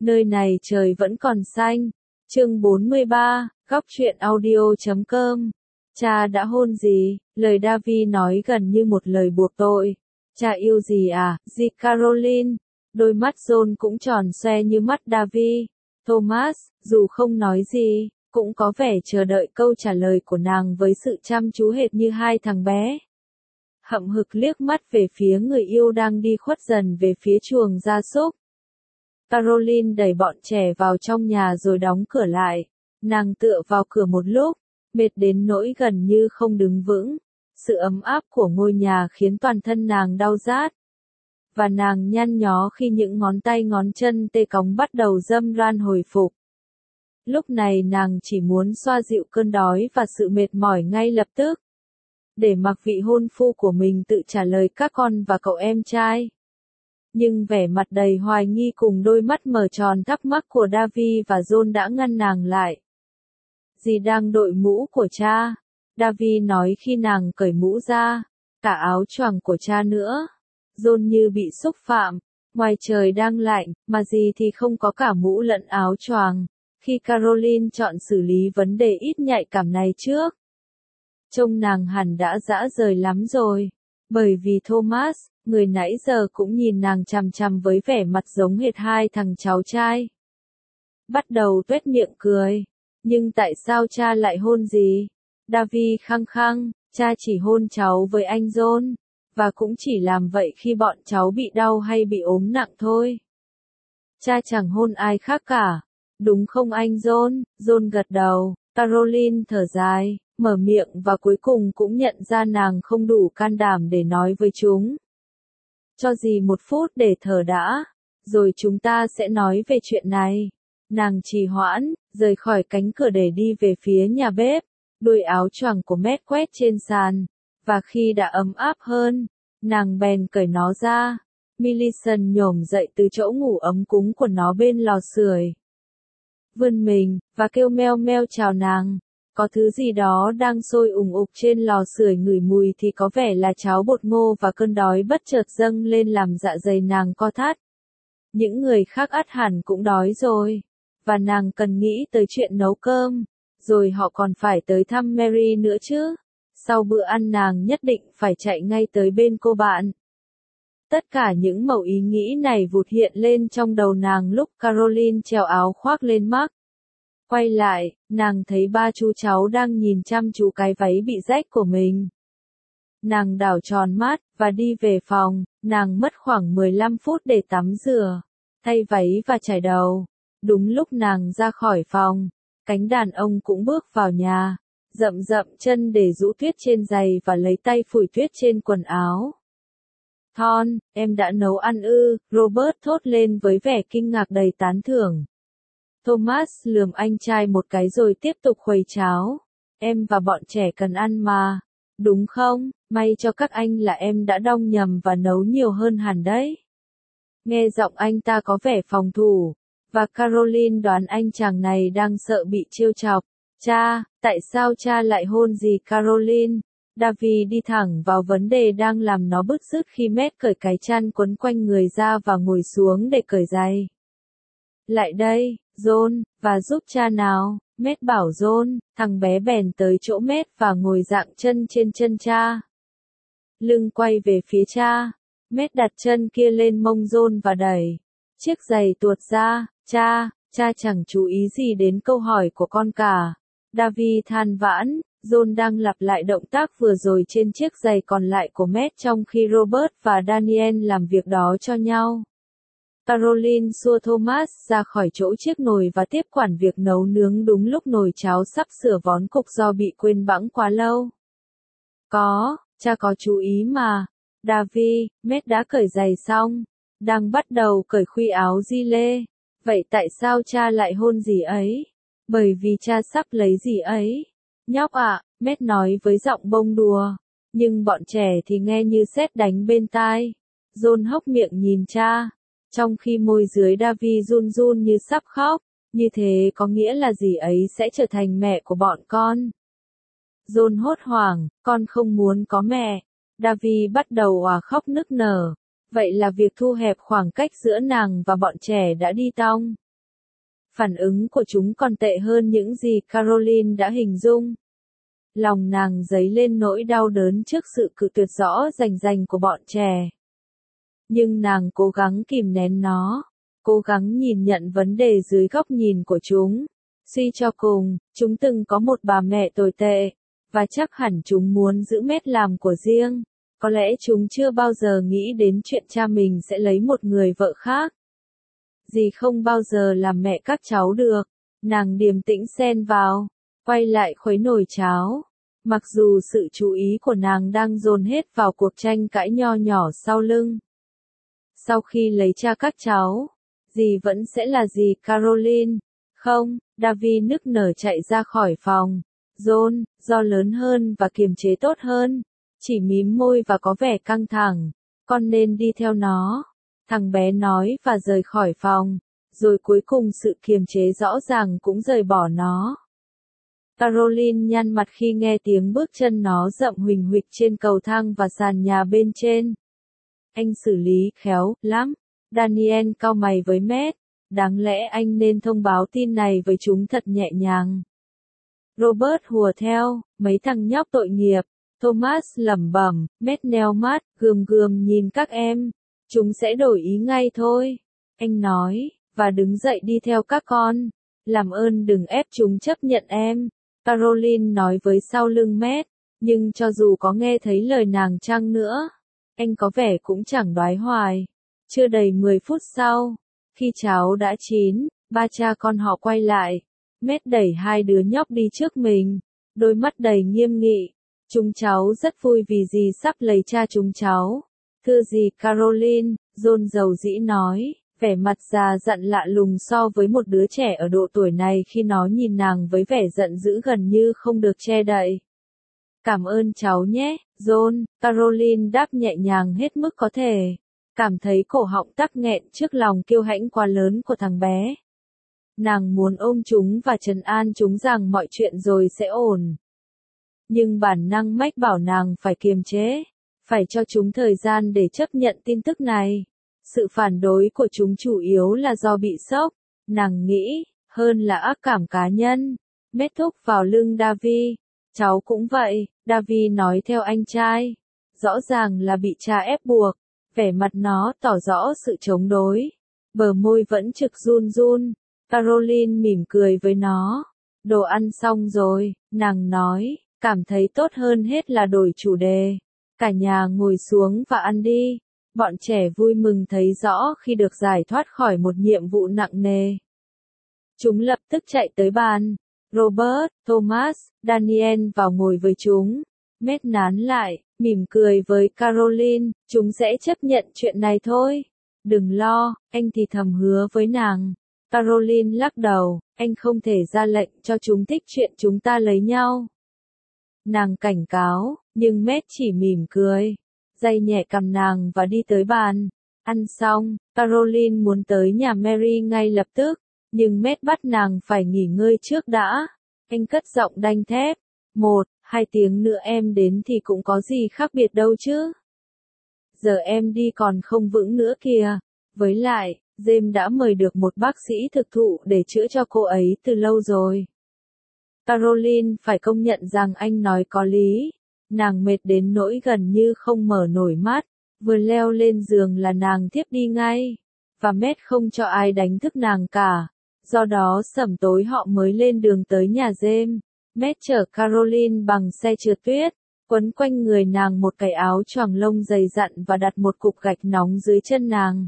Nơi này trời vẫn còn xanh. Chương 43, góc truyện audio.com. Cha đã hôn gì? Lời Davi nói gần như một lời buộc tội. Cha yêu gì à? Gì Caroline? Đôi mắt John cũng tròn xoe như mắt Davi. Thomas, dù không nói gì, cũng có vẻ chờ đợi câu trả lời của nàng với sự chăm chú hệt như hai thằng bé. Hậm hực liếc mắt về phía người yêu đang đi khuất dần về phía chuồng gia súc. Caroline đẩy bọn trẻ vào trong nhà rồi đóng cửa lại. Nàng tựa vào cửa một lúc, mệt đến nỗi gần như không đứng vững. Sự ấm áp của ngôi nhà khiến toàn thân nàng đau rát. Và nàng nhăn nhó khi những ngón tay ngón chân tê cóng bắt đầu râm ran hồi phục. Lúc này nàng chỉ muốn xoa dịu cơn đói và sự mệt mỏi ngay lập tức. Để mặc vị hôn phu của mình tự trả lời các con và cậu em trai. Nhưng vẻ mặt đầy hoài nghi cùng đôi mắt mở tròn thắc mắc của Davi và John đã ngăn nàng lại. Dì đang đội mũ của cha, Davi nói khi nàng cởi mũ ra, cả áo choàng của cha nữa. John như bị xúc phạm, ngoài trời đang lạnh, mà dì thì không có cả mũ lẫn áo choàng, khi Caroline chọn xử lý vấn đề ít nhạy cảm này trước. Trông nàng hẳn đã dã rời lắm rồi, bởi vì Thomas, người nãy giờ cũng nhìn nàng chằm chằm với vẻ mặt giống hệt hai thằng cháu trai. Bắt đầu tuét miệng cười, nhưng tại sao cha lại hôn gì? Davi khăng khăng, cha chỉ hôn cháu với anh John, và cũng chỉ làm vậy khi bọn cháu bị đau hay bị ốm nặng thôi. Cha chẳng hôn ai khác cả, đúng không anh John? John gật đầu, Caroline thở dài, mở miệng và cuối cùng cũng nhận ra nàng không đủ can đảm để nói với chúng. Cho dì một phút để thở đã, rồi chúng ta sẽ nói về chuyện này. Nàng trì hoãn, rời khỏi cánh cửa để đi về phía nhà bếp, đuôi áo choàng của Matt quét trên sàn, và khi đã ấm áp hơn, nàng bèn cởi nó ra. Millicent nhổm dậy từ chỗ ngủ ấm cúng của nó bên lò sưởi. Vươn mình, và kêu meo meo chào nàng. Có thứ gì đó đang sôi ùng ục trên lò sưởi, ngửi mùi thì có vẻ là cháo bột ngô và cơn đói bất chợt dâng lên làm dạ dày nàng co thắt. Những người khác ắt hẳn cũng đói rồi, và nàng cần nghĩ tới chuyện nấu cơm, rồi họ còn phải tới thăm Mary nữa chứ. Sau bữa ăn nàng nhất định phải chạy ngay tới bên cô bạn. Tất cả những mẩu ý nghĩ này vụt hiện lên trong đầu nàng lúc Caroline treo áo khoác lên Mark. Quay lại, nàng thấy ba chú cháu đang nhìn chăm chú cái váy bị rách của mình. Nàng đảo tròn mắt, và đi về phòng. Nàng mất khoảng 15 phút để tắm rửa, thay váy và chải đầu. Đúng lúc nàng ra khỏi phòng, cánh đàn ông cũng bước vào nhà, dậm dậm chân để rũ tuyết trên giày và lấy tay phủi tuyết trên quần áo. Thon, em đã nấu ăn ư? Robert thốt lên với vẻ kinh ngạc đầy tán thưởng. Thomas lườm anh trai một cái rồi tiếp tục khuấy cháo. Em và bọn trẻ cần ăn mà, đúng không? May cho các anh là em đã đong nhầm và nấu nhiều hơn hẳn đấy. Nghe giọng anh ta có vẻ phòng thủ, và Caroline đoán anh chàng này đang sợ bị trêu chọc. Cha, tại sao cha lại hôn dì Caroline? Davi đi thẳng vào vấn đề đang làm nó bứt rứt khi Matt cởi cái chăn quấn quanh người ra và ngồi xuống để cởi giày. Lại đây, John, và giúp cha nào, Matt bảo John. Thằng bé bèn tới chỗ Matt và ngồi dạng chân trên chân cha. Lưng quay về phía cha, Matt đặt chân kia lên mông John và đẩy chiếc giày tuột ra. Cha chẳng chú ý gì đến câu hỏi của con cả. Davi than vãn, John đang lặp lại động tác vừa rồi trên chiếc giày còn lại của Matt trong khi Robert và Daniel làm việc đó cho nhau. Caroline xua Thomas ra khỏi chỗ chiếc nồi và tiếp quản việc nấu nướng đúng lúc nồi cháo sắp sửa vón cục do bị quên bẵng quá lâu. Cha có chú ý mà. Davi, Matt đã cởi giày xong, đang bắt đầu cởi khuy áo gi lê. Vậy tại sao cha lại hôn dì ấy? Bởi vì cha sắp lấy dì ấy. Nhóc ạ, Matt nói với giọng bông đùa, nhưng bọn trẻ thì nghe như sét đánh bên tai. John hốc miệng nhìn cha, trong khi môi dưới Davi run run như sắp khóc. Như thế có nghĩa là dì ấy sẽ trở thành mẹ của bọn con. John hốt hoảng, con không muốn có mẹ. Davi bắt đầu òa khóc nức nở. Vậy là việc thu hẹp khoảng cách giữa nàng và bọn trẻ đã đi tong. Phản ứng của chúng còn tệ hơn những gì Caroline đã hình dung. Lòng nàng dấy lên nỗi đau đớn trước sự cự tuyệt rõ rành của bọn trẻ. Nhưng nàng cố gắng kìm nén nó, cố gắng nhìn nhận vấn đề dưới góc nhìn của chúng. Suy cho cùng, chúng từng có một bà mẹ tồi tệ, và chắc hẳn chúng muốn giữ Matt làm của riêng. Có lẽ chúng chưa bao giờ nghĩ đến chuyện cha mình sẽ lấy một người vợ khác. Dì không bao giờ làm mẹ các cháu được. Nàng điềm tĩnh xen vào, quay lại khuấy nồi cháo. Mặc dù sự chú ý của nàng đang dồn hết vào cuộc tranh cãi nho nhỏ sau lưng. Sau khi lấy cha các cháu, dì vẫn sẽ là dì Caroline. Không, David nức nở chạy ra khỏi phòng. John, do lớn hơn và kiềm chế tốt hơn, chỉ mím môi và có vẻ căng thẳng. Con nên đi theo nó. Thằng bé nói và rời khỏi phòng, rồi cuối cùng sự kiềm chế rõ ràng cũng rời bỏ nó. Caroline nhăn mặt khi nghe tiếng bước chân nó rậm huỳnh huỵch trên cầu thang và sàn nhà bên trên. Anh xử lý khéo lắm. Daniel cau mày với Matt. Đáng lẽ anh nên thông báo tin này với chúng thật nhẹ nhàng. Robert hùa theo, mấy thằng nhóc tội nghiệp. Thomas lẩm bẩm, Matt nheo mắt, gườm gườm nhìn các em. Chúng sẽ đổi ý ngay thôi. Anh nói, và đứng dậy đi theo các con. Làm ơn đừng ép chúng chấp nhận em. Caroline nói với sau lưng Matt, nhưng cho dù có nghe thấy lời nàng chăng nữa, anh có vẻ cũng chẳng đoái hoài. Chưa đầy 10 phút sau, khi cháo đã chín, ba cha con họ quay lại. Matt đẩy hai đứa nhóc đi trước mình, đôi mắt đầy nghiêm nghị. Chúng cháu rất vui vì dì sắp lấy cha chúng cháu. Thưa dì Caroline, John dầu dĩ nói, vẻ mặt già dặn lạ lùng so với một đứa trẻ ở độ tuổi này khi nó nhìn nàng với vẻ giận dữ gần như không được che đậy. Cảm ơn cháu nhé, John, Caroline đáp nhẹ nhàng hết mức có thể. Cảm thấy cổ họng tắc nghẹn trước lòng kiêu hãnh quá lớn của thằng bé. Nàng muốn ôm chúng và trấn an chúng rằng mọi chuyện rồi sẽ ổn. Nhưng bản năng mách bảo nàng phải kiềm chế, phải cho chúng thời gian để chấp nhận tin tức này. Sự phản đối của chúng chủ yếu là do bị sốc, nàng nghĩ, hơn là ác cảm cá nhân. Matt thúc vào lưng David. Cháu cũng vậy, David nói theo anh trai. Rõ ràng là bị cha ép buộc. Vẻ mặt nó tỏ rõ sự chống đối. Bờ môi vẫn trực run run. Caroline mỉm cười với nó. Đồ ăn xong rồi, nàng nói, cảm thấy tốt hơn hết là đổi chủ đề. Cả nhà ngồi xuống và ăn đi. Bọn trẻ vui mừng thấy rõ khi được giải thoát khỏi một nhiệm vụ nặng nề. Chúng lập tức chạy tới bàn. Robert, Thomas, Daniel vào ngồi với chúng. Matt nán lại, mỉm cười với Caroline, chúng sẽ chấp nhận chuyện này thôi. Đừng lo, anh thì thầm hứa với nàng. Caroline lắc đầu, anh không thể ra lệnh cho chúng thích chuyện chúng ta lấy nhau. Nàng cảnh cáo, nhưng Matt chỉ mỉm cười. Day nhẹ cầm nàng và đi tới bàn. Ăn xong, Caroline muốn tới nhà Mary ngay lập tức, nhưng Matt bắt nàng phải nghỉ ngơi trước đã. Anh cất giọng đanh thép. 1-2 tiếng nữa em đến thì cũng có gì khác biệt đâu chứ. Giờ em đi còn không vững nữa kìa. Với lại, James đã mời được một bác sĩ thực thụ để chữa cho cô ấy từ lâu rồi. Caroline phải công nhận rằng anh nói có lý. Nàng mệt đến nỗi gần như không mở nổi mắt. Vừa leo lên giường là nàng thiếp đi ngay. Và Matt không cho ai đánh thức nàng cả. Do đó sẩm tối họ mới lên đường tới nhà James. Matt chở Caroline bằng xe trượt tuyết, quấn quanh người nàng một cái áo choàng lông dày dặn và đặt một cục gạch nóng dưới chân nàng.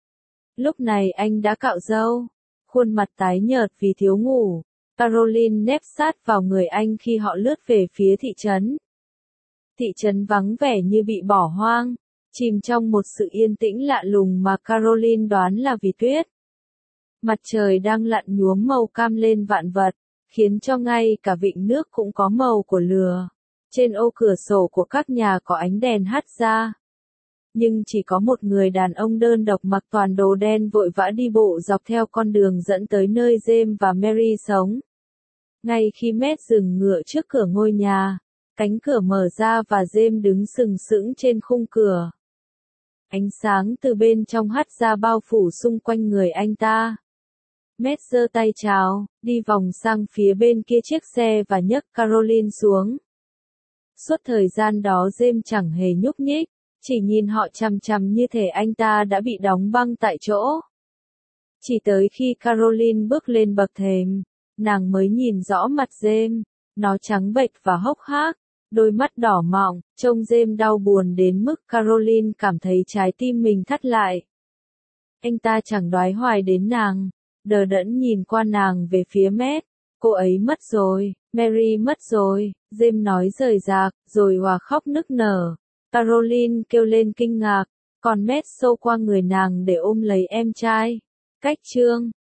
Lúc này anh đã cạo râu, khuôn mặt tái nhợt vì thiếu ngủ. Caroline nép sát vào người anh khi họ lướt về phía thị trấn. Thị trấn vắng vẻ như bị bỏ hoang, chìm trong một sự yên tĩnh lạ lùng mà Caroline đoán là vì tuyết. Mặt trời đang lặn nhuốm màu cam lên vạn vật, khiến cho ngay cả vịnh nước cũng có màu của lửa. Trên ô cửa sổ của các nhà có ánh đèn hắt ra. Nhưng chỉ có một người đàn ông đơn độc mặc toàn đồ đen vội vã đi bộ dọc theo con đường dẫn tới nơi James và Mary sống. Ngay khi Matt dừng ngựa trước cửa ngôi nhà, cánh cửa mở ra và James đứng sừng sững trên khung cửa. Ánh sáng từ bên trong hắt ra bao phủ xung quanh người anh ta. Matt giơ tay chào, đi vòng sang phía bên kia chiếc xe và nhấc Caroline xuống. Suốt thời gian đó James chẳng hề nhúc nhích, chỉ nhìn họ chằm chằm như thể anh ta đã bị đóng băng tại chỗ. Chỉ tới khi Caroline bước lên bậc thềm, nàng mới nhìn rõ mặt James, nó trắng bệch và hốc hác, đôi mắt đỏ mọng, trông James đau buồn đến mức Caroline cảm thấy trái tim mình thắt lại. Anh ta chẳng đoái hoài đến nàng, đờ đẫn nhìn qua nàng về phía Matt. Cô ấy mất rồi, Mary mất rồi, James nói rời rạc, rồi òa khóc nức nở. Caroline kêu lên kinh ngạc, còn Matt xô qua người nàng để ôm lấy em trai. Cách chương